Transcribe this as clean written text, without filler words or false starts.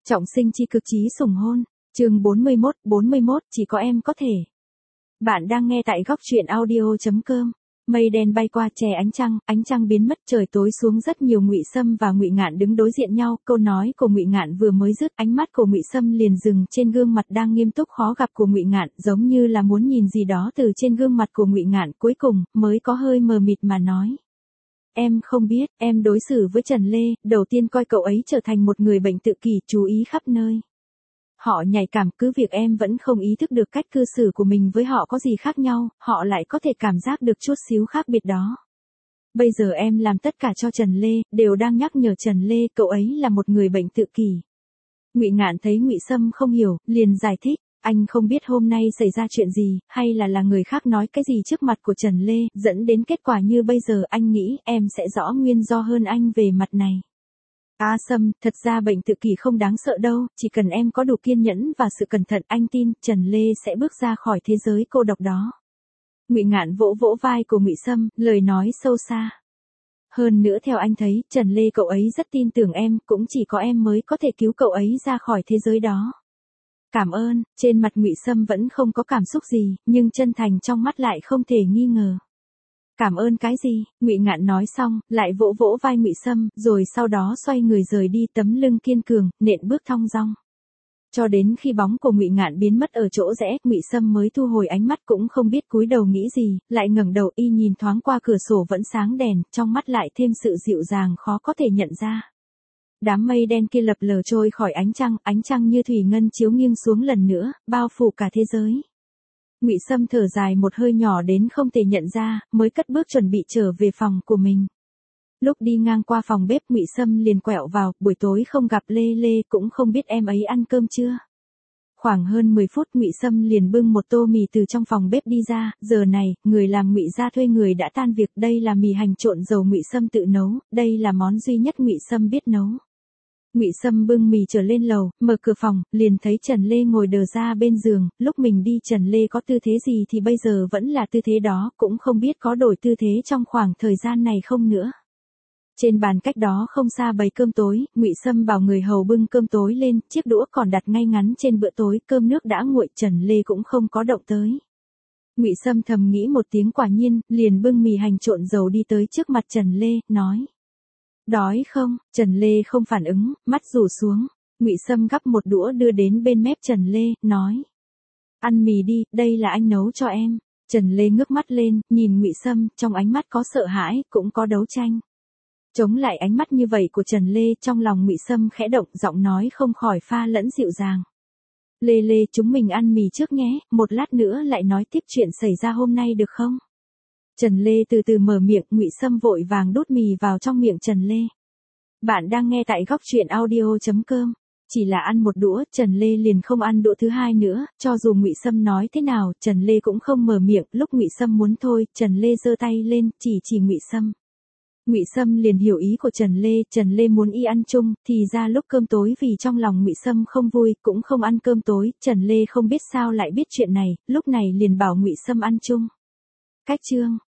Trọng sinh chi cực chí sủng hôn, chương 41, chỉ có em có thể. Bạn đang nghe tại góc truyện audio.com. Mây đen bay qua che ánh trăng biến mất, trời tối xuống, rất nhiều Ngụy Sâm và Ngụy Ngạn đứng đối diện nhau, câu nói của Ngụy Ngạn vừa mới dứt, ánh mắt của Ngụy Sâm liền dừng trên gương mặt đang nghiêm túc khó gặp của Ngụy Ngạn, giống như là muốn nhìn gì đó từ trên gương mặt của Ngụy Ngạn, cuối cùng mới có hơi mờ mịt mà nói. Em không biết, em đối xử với Trần Lê, đầu tiên coi cậu ấy trở thành một người bệnh tự kỷ, chú ý khắp nơi. Họ nhạy cảm, cứ việc em vẫn không ý thức được cách cư xử của mình với họ có gì khác nhau, họ lại có thể cảm giác được chút xíu khác biệt đó. Bây giờ em làm tất cả cho Trần Lê, đều đang nhắc nhở Trần Lê, cậu ấy là một người bệnh tự kỷ. Ngụy Ngạn thấy Ngụy Sâm không hiểu, liền giải thích. Anh không biết hôm nay xảy ra chuyện gì, hay là người khác nói cái gì trước mặt của Trần Lê, dẫn đến kết quả như bây giờ. Anh nghĩ em sẽ rõ nguyên do hơn anh về mặt này. Sâm, thật ra bệnh tự kỷ không đáng sợ đâu, chỉ cần em có đủ kiên nhẫn và sự cẩn thận, anh tin Trần Lê sẽ bước ra khỏi thế giới cô độc đó. Ngụy Ngạn vỗ vỗ vai của Ngụy Sâm, lời nói sâu xa. Hơn nữa theo anh thấy, Trần Lê cậu ấy rất tin tưởng em, cũng chỉ có em mới có thể cứu cậu ấy ra khỏi thế giới đó. Cảm ơn, trên mặt Ngụy Sâm vẫn không có cảm xúc gì, nhưng chân thành trong mắt lại không thể nghi ngờ. Cảm ơn cái gì? Ngụy Ngạn nói xong, lại vỗ vỗ vai Ngụy Sâm, rồi sau đó xoay người rời đi, tấm lưng kiên cường, nện bước thong dong. Cho đến khi bóng của Ngụy Ngạn biến mất ở chỗ rẽ, Ngụy Sâm mới thu hồi ánh mắt, cũng không biết cúi đầu nghĩ gì, lại ngẩng đầu y nhìn thoáng qua cửa sổ vẫn sáng đèn, trong mắt lại thêm sự dịu dàng khó có thể nhận ra. Đám mây đen kia lập lờ trôi khỏi ánh trăng như thủy ngân chiếu nghiêng xuống lần nữa, bao phủ cả thế giới. Ngụy Sâm thở dài một hơi nhỏ đến không thể nhận ra, mới cất bước chuẩn bị trở về phòng của mình. Lúc đi ngang qua phòng bếp, Ngụy Sâm liền quẹo vào, buổi tối không gặp Lê Lê, cũng không biết em ấy ăn cơm chưa. Khoảng hơn 10 phút Ngụy Sâm liền bưng một tô mì từ trong phòng bếp đi ra, giờ này, người làm Ngụy gia thuê người đã tan việc, đây là mì hành trộn dầu Ngụy Sâm tự nấu, đây là món duy nhất Ngụy Sâm biết nấu. Ngụy Sâm bưng mì trở lên lầu, mở cửa phòng, liền thấy Trần Lê ngồi đờ ra bên giường, lúc mình đi Trần Lê có tư thế gì thì bây giờ vẫn là tư thế đó, cũng không biết có đổi tư thế trong khoảng thời gian này không nữa. Trên bàn cách đó không xa bày cơm tối, Ngụy Sâm bảo người hầu bưng cơm tối lên, chiếc đũa còn đặt ngay ngắn trên bữa tối, cơm nước đã nguội, Trần Lê cũng không có động tới. Ngụy Sâm thầm nghĩ một tiếng quả nhiên, liền bưng mì hành trộn dầu đi tới trước mặt Trần Lê, nói. Đói không? Trần Lê không phản ứng, mắt rủ xuống. Ngụy Sâm gắp một đũa đưa đến bên mép Trần Lê, nói. Ăn mì đi, đây là anh nấu cho em. Trần Lê ngước mắt lên, nhìn Ngụy Sâm, trong ánh mắt có sợ hãi, cũng có đấu tranh. Chống lại ánh mắt như vậy của Trần Lê, trong lòng Ngụy Sâm khẽ động, giọng nói không khỏi pha lẫn dịu dàng. Lê Lê, chúng mình ăn mì trước nhé, một lát nữa lại nói tiếp chuyện xảy ra hôm nay được không? Trần Lê từ từ mở miệng, Ngụy Sâm vội vàng đút mì vào trong miệng Trần Lê. Bạn đang nghe tại góc truyện audio.com. Chỉ là ăn một đũa, Trần Lê liền không ăn đũa thứ hai nữa, cho dù Ngụy Sâm nói thế nào, Trần Lê cũng không mở miệng, lúc Ngụy Sâm muốn thôi, Trần Lê giơ tay lên, chỉ Ngụy Sâm. Ngụy Sâm liền hiểu ý của Trần Lê muốn y ăn chung, thì ra lúc cơm tối vì trong lòng Ngụy Sâm không vui, cũng không ăn cơm tối, Trần Lê không biết sao lại biết chuyện này, lúc này liền bảo Ngụy Sâm ăn chung. Cách chương